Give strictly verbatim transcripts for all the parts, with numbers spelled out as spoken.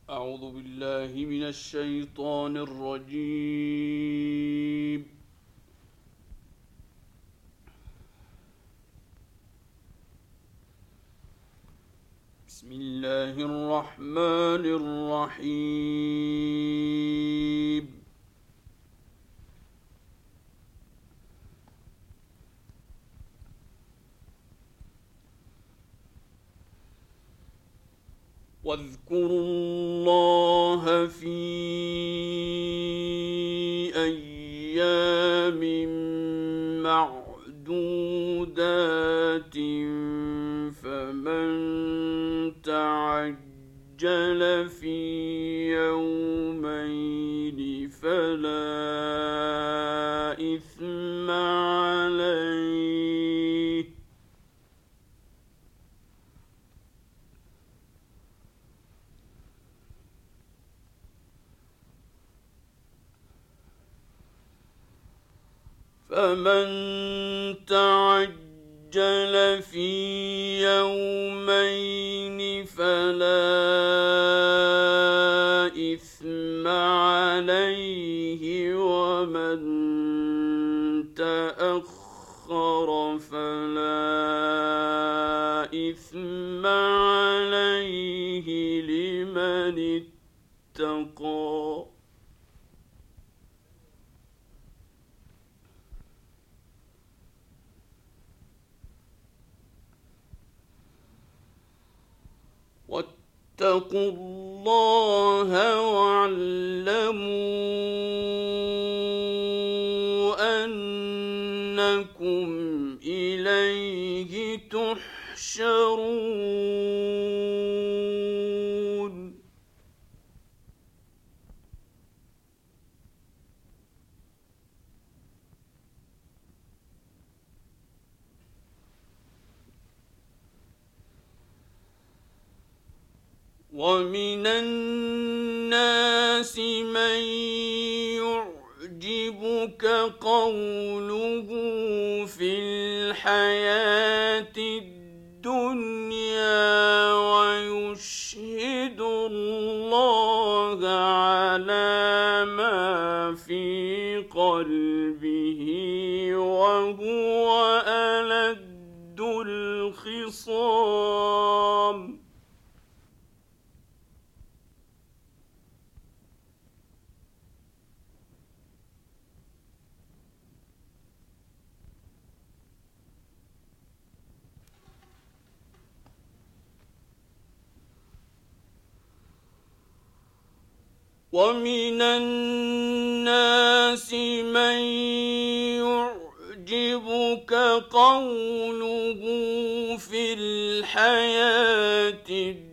أعوذ بالله من الشيطان الرجيم. بسم الله الرحمن الرحيم. واذكروا الله في أيام معدودات فمن تعجل في يومين فلا إثم عليه فمن تعجل في يومين فلا إثم عليه ومن تأخر فلا إثم عليه لمن اتقى. واتقوا الله واعلموا أنكم إليه تحشرون. ومن الناس من يعجبك قوله في الحياة الدنيا ويشهد الله على ما في قلبه وهو ألد الخصام. ومن الناس من يعجبك قوله في الحياة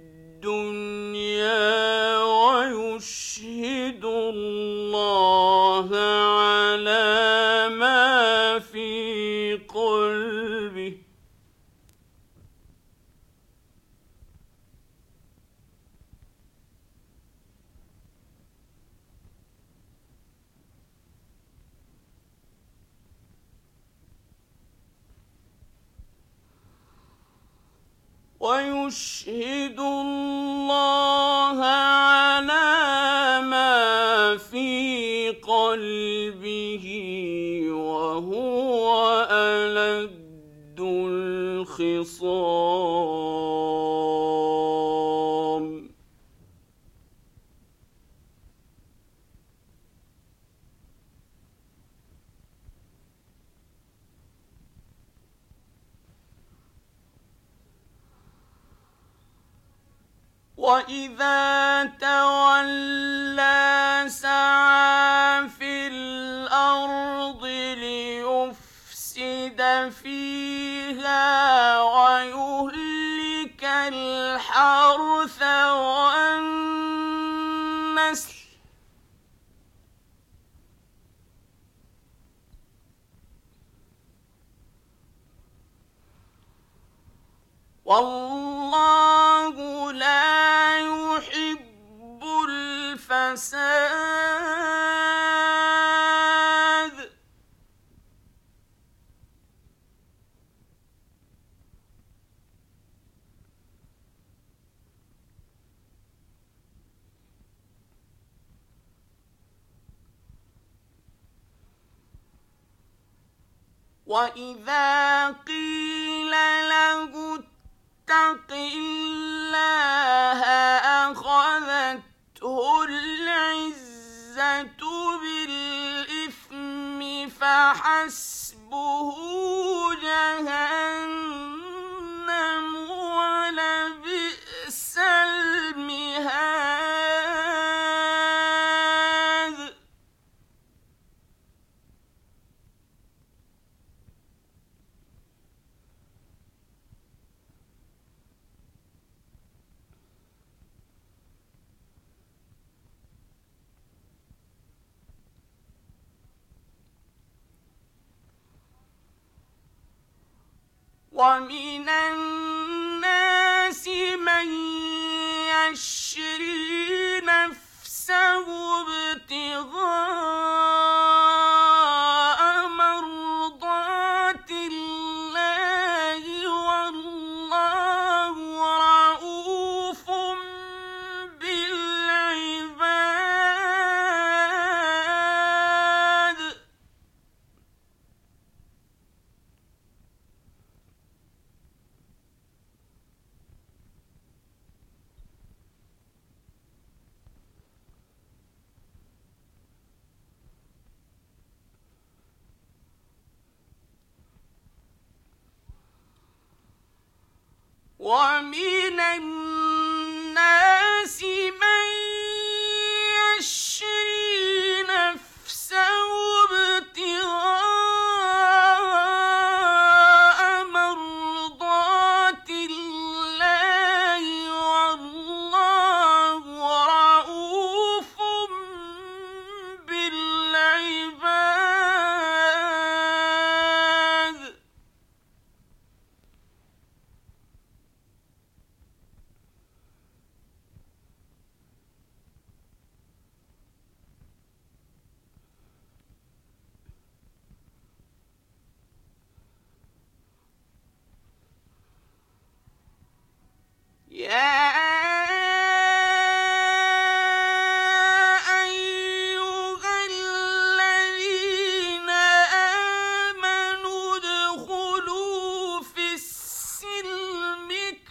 الدنيا ويشهد الله على ما في قلبه ويشهد الله على ما في قلبه وهو ألد الخصام. وإذا تولى سعى في الأرض ليفسد فيها ويهلك الحرث والنسل والله لا يحب الفساد. وإذا قيل له اتق الله أخذته العزة بالإثم فحسبه جهنم ولبئس المهاد. ومن الناس من يشري نفسه ابتغاء مرضات الله والله رؤوف بالعباد. ومن الناس من يشري نفسه ابتغاء مرضات الله والله رؤوف بالعباد. يا أيها الذين آمنوا ادخلوا في السلم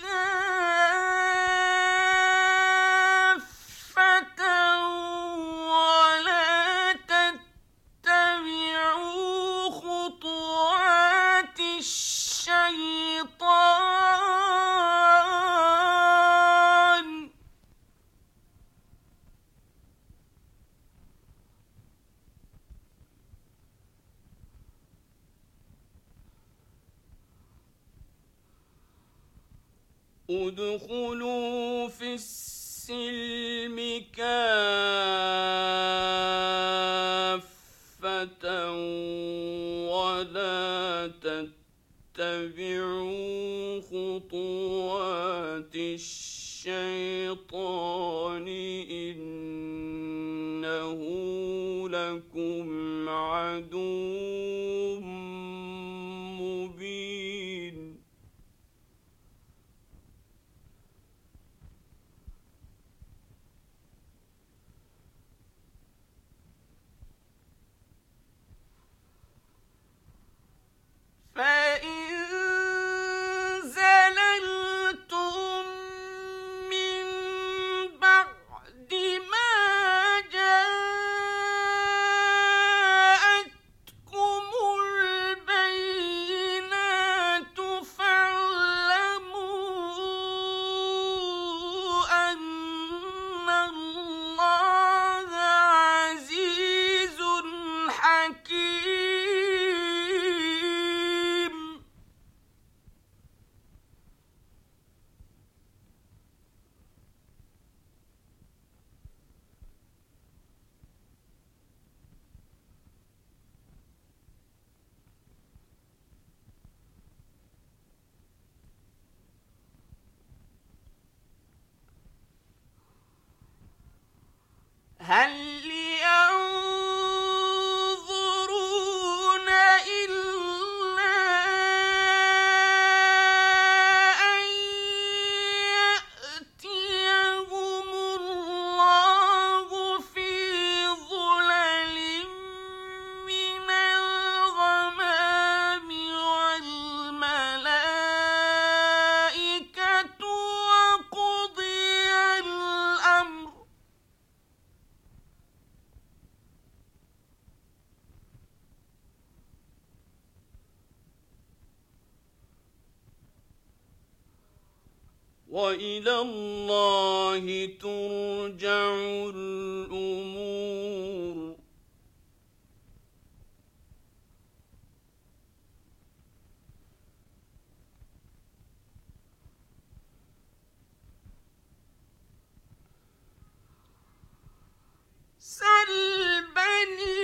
كافة ولا تتبعوا خطوات الشيطان ادخلوا في السلم كافة ولا تتبعوا خطوات الشيطان إنه لكم عدو مبين. فإن زللتم من بعد ما جاءتكم البينات فاعلموا أن الله عزيز حكيم. هل ينظرون إلا أن يأتيهم الله في ظلل من الغمام وإلى الله ترجع الأمور. سل بني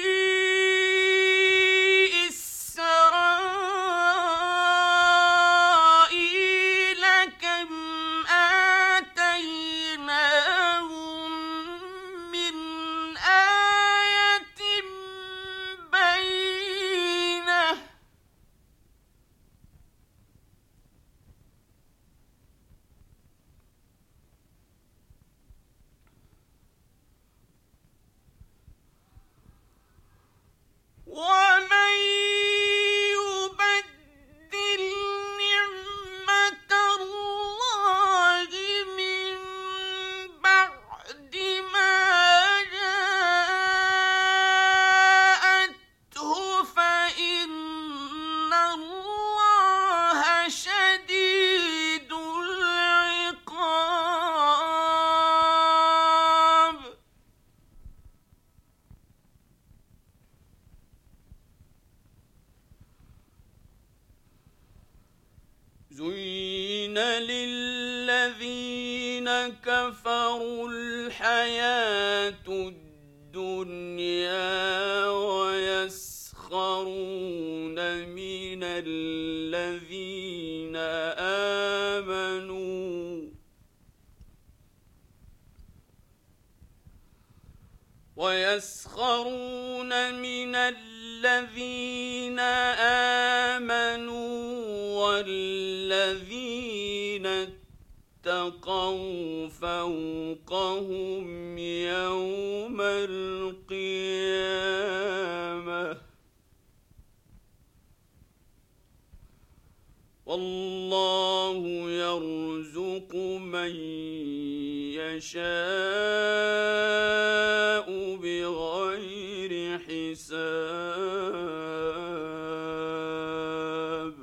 إسرائيل كم آتيناهم من آية بينة ومن يبدل نعمة الله من بعد ما جاءته فإن الله شديد العقاب. زين للذين كفروا الحياة الدنيا ويسخرون من الذين آمنوا ويسخرون من الذين آمنوا والذين اتقوا فوقهم يوم القيامة والله يرزق من يشاء بغير حساب.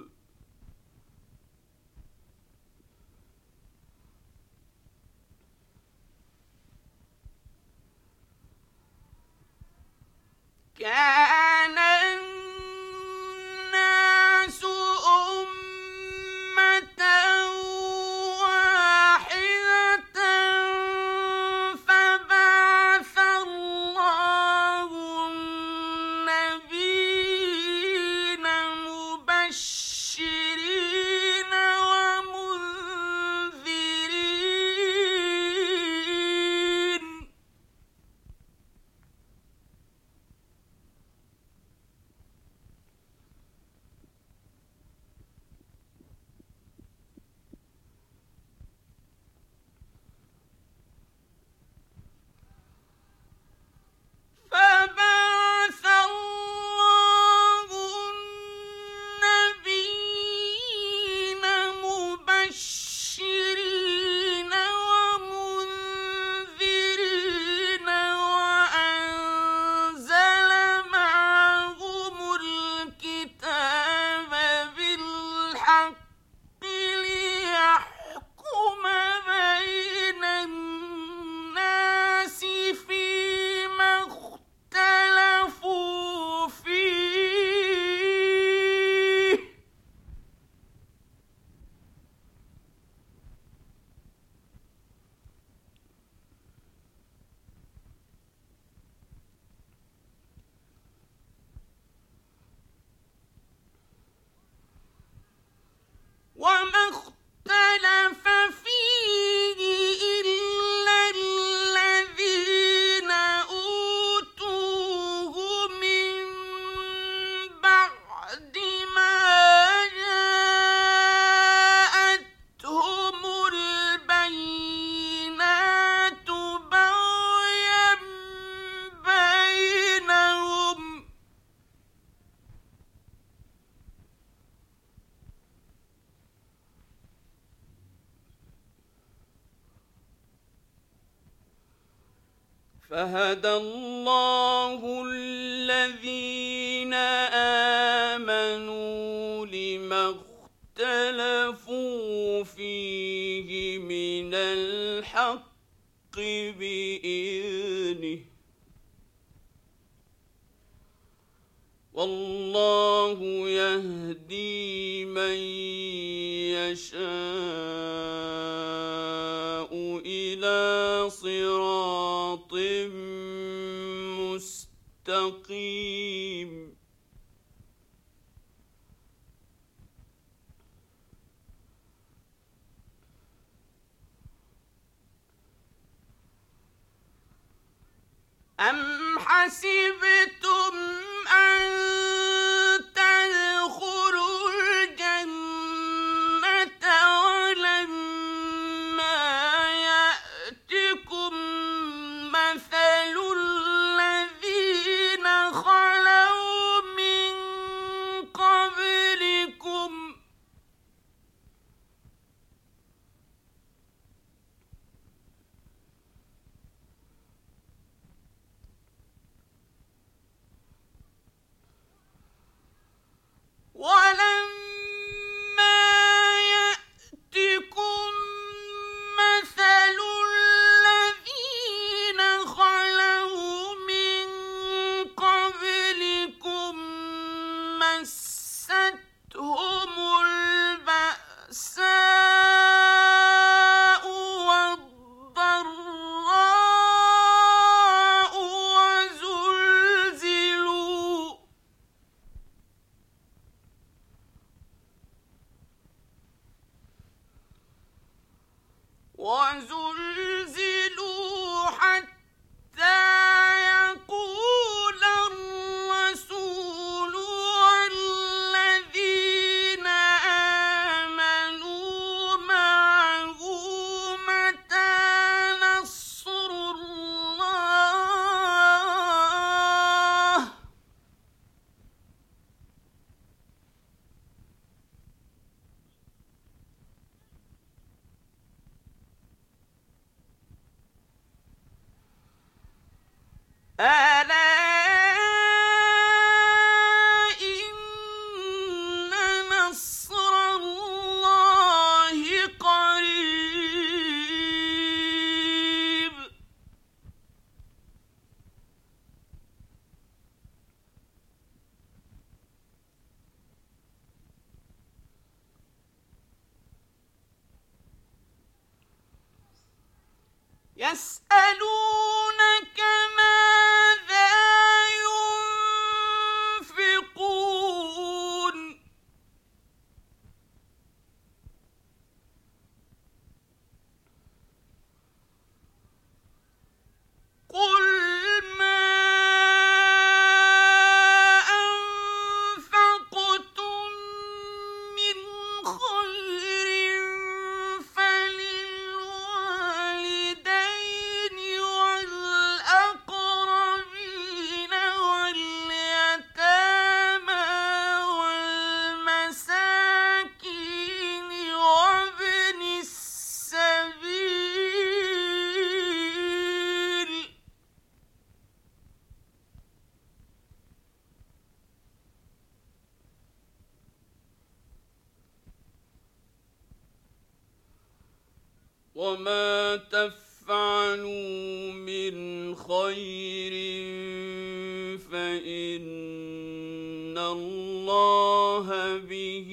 كان الناس أمة واحدة فبعث الله النبيين مبشرين ومنذرين فبعث الله النبيين مبشرين ومنذرين وأنزل معهم الكتاب بالحق ليحكم بين الناس فيما اختلفوا فيه وما اختلف فيه إلا الذين أوتوه من بعد ما جاءتهم البينات بغيا بينهم فهدى الله الذين آمنوا لما اختلفوا فيه من الحق بإذنه والله يهدي من يشاء إلى صراط مستقيم أم حسبتم أن تدخلوا الجنة ولما يأتكم مثل الذين خلوا من قبلكم ولما يأتكم مثل الذين خلوا من قبلكم مستهم البأساء والضراء وزلزلوا وزلزلوا حتى يقول الرسول والذين آمنوا معه متى نصر الله ألا إن نصر الله قريب يسألونك ماذا ينفقون قل ما أنفقتم من خير فللوالدين والأقربين واليتامى والمساكين وابن السبيل وما تفعلوا من خير فإن الله به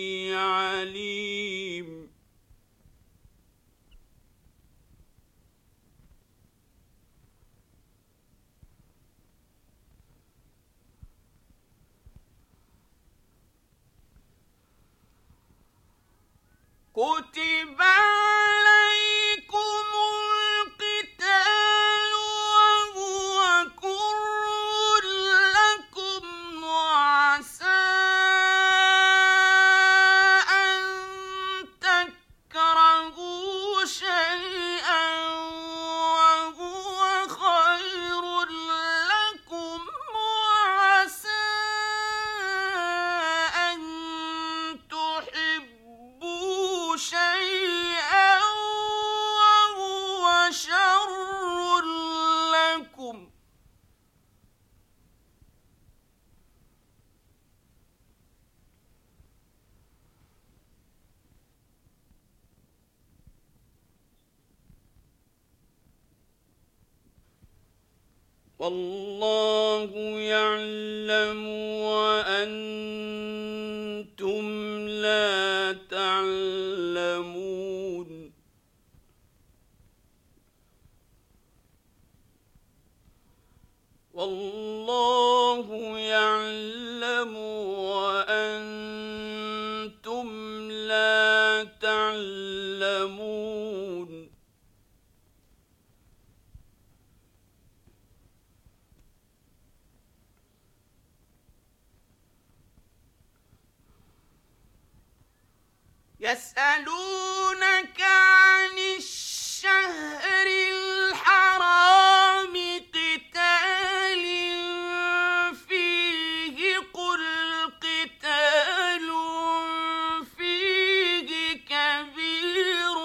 عليم كتب عليكم القتال وهو كره لكم وعسى أن تكرهوا شيئا وهو خير لكم وعسى أن تحبوا شيئا وهو شر لكم والله يعلم وأنتم لا تعلمون والله يعلم وأنتم لا تعلمون يسألونك عن الشهر الحرام قتال فيه قل قتال فيه كبير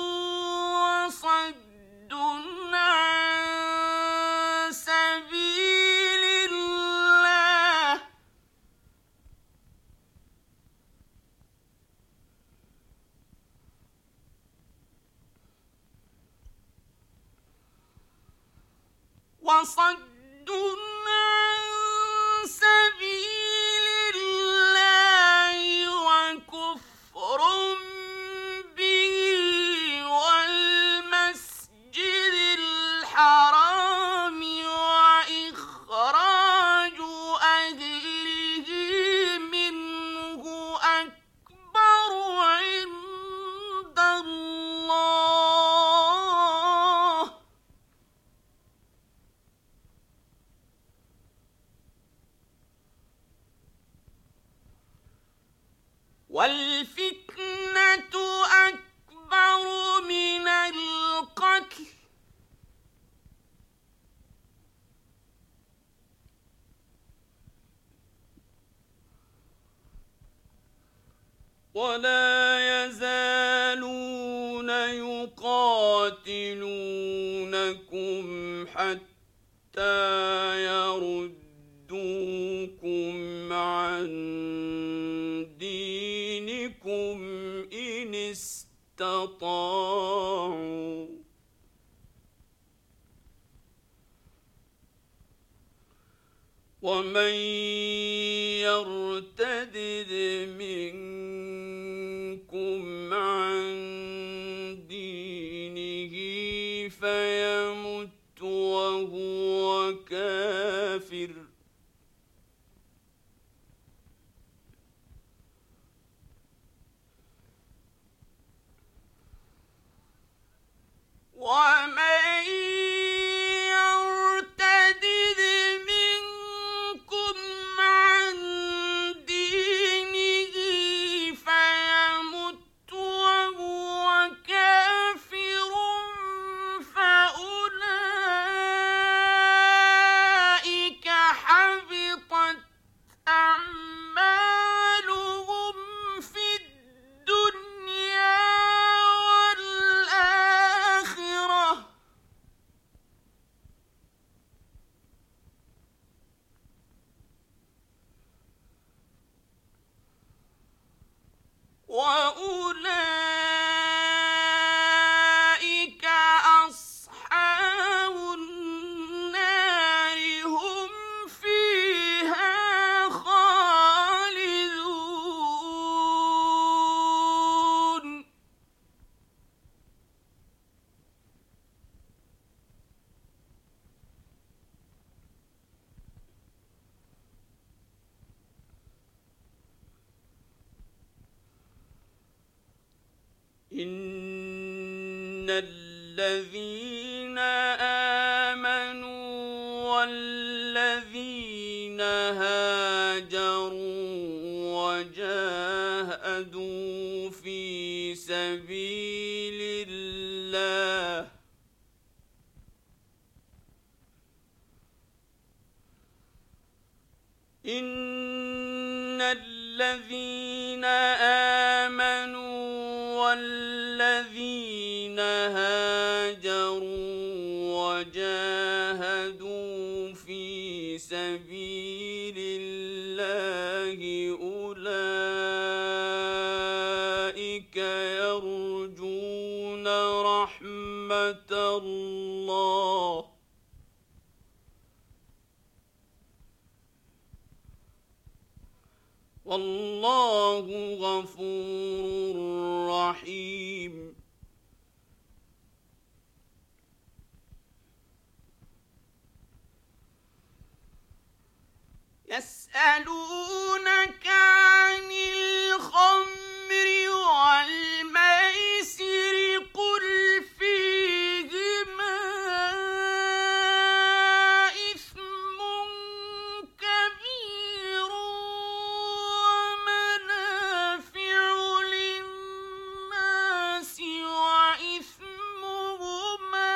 وصد عن سبيل الله وصد عن سبيل الله وكفر به والمسجد الحرام وإخراج أهله منه أكبر عند الله والفتنة أكبر من القتل ولا يزالون يقاتلونكم حتى يردوكم عن دينكم إن استطاعوا ومن يرتدد منكم عن دينه فيمت وهو كافر ومن يرتدد منكم عن دينه فيمت وهو كافر فأولئك حبطت أعمالهم في الدنيا والآخرة وأولئك أصحاب النار هم فيها خالدون إن الذين آمنوا والذين هاجروا وجاهدوا في سبيل الله إن الذين آمنوا والذين هاجروا وجاهدوا في سبيل الله أولئك يرجون رحمة الله والله غفور رحيم. يسألونك عن الخمر والميسر قل فيهما إثم كبير ومنافع للناس وإثمهما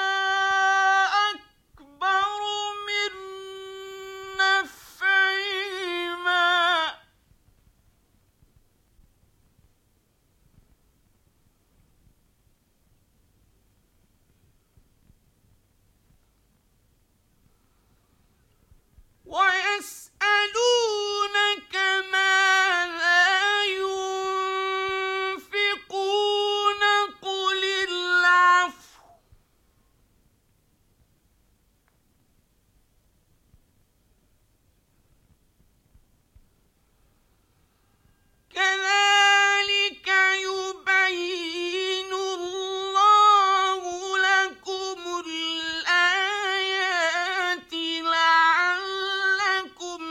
أكبر من نفعهما ويسألونك ماذا ينفقون قل العفو كذلك يبين الله لكم الآيات لعلكم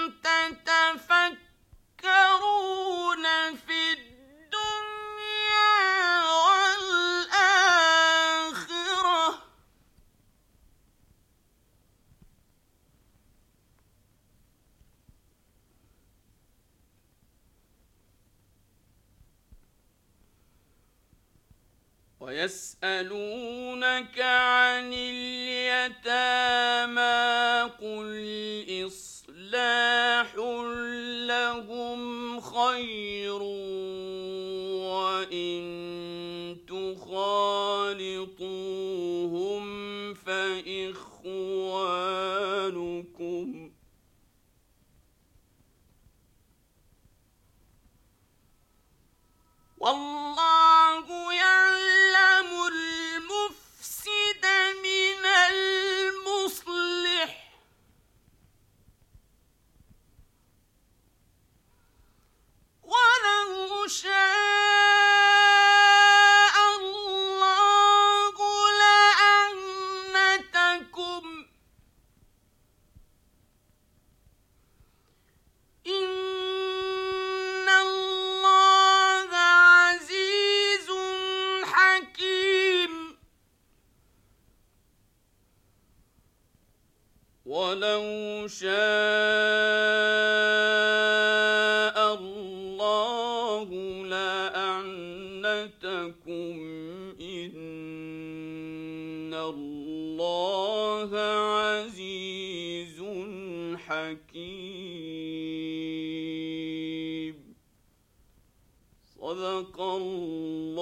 تتفكرون في الدنيا والآخرة. ويسألونك عن اليتامى قل إصلاح لهم خير وإن تخالطوهم فإخوانكم والله يعلم المفسد من المصلح ولو شاء الله لأعنتكم إن الله عزيز حكيم. ولو شاء الله لأعنتكم إن الله عزيز حكيم. صدق الله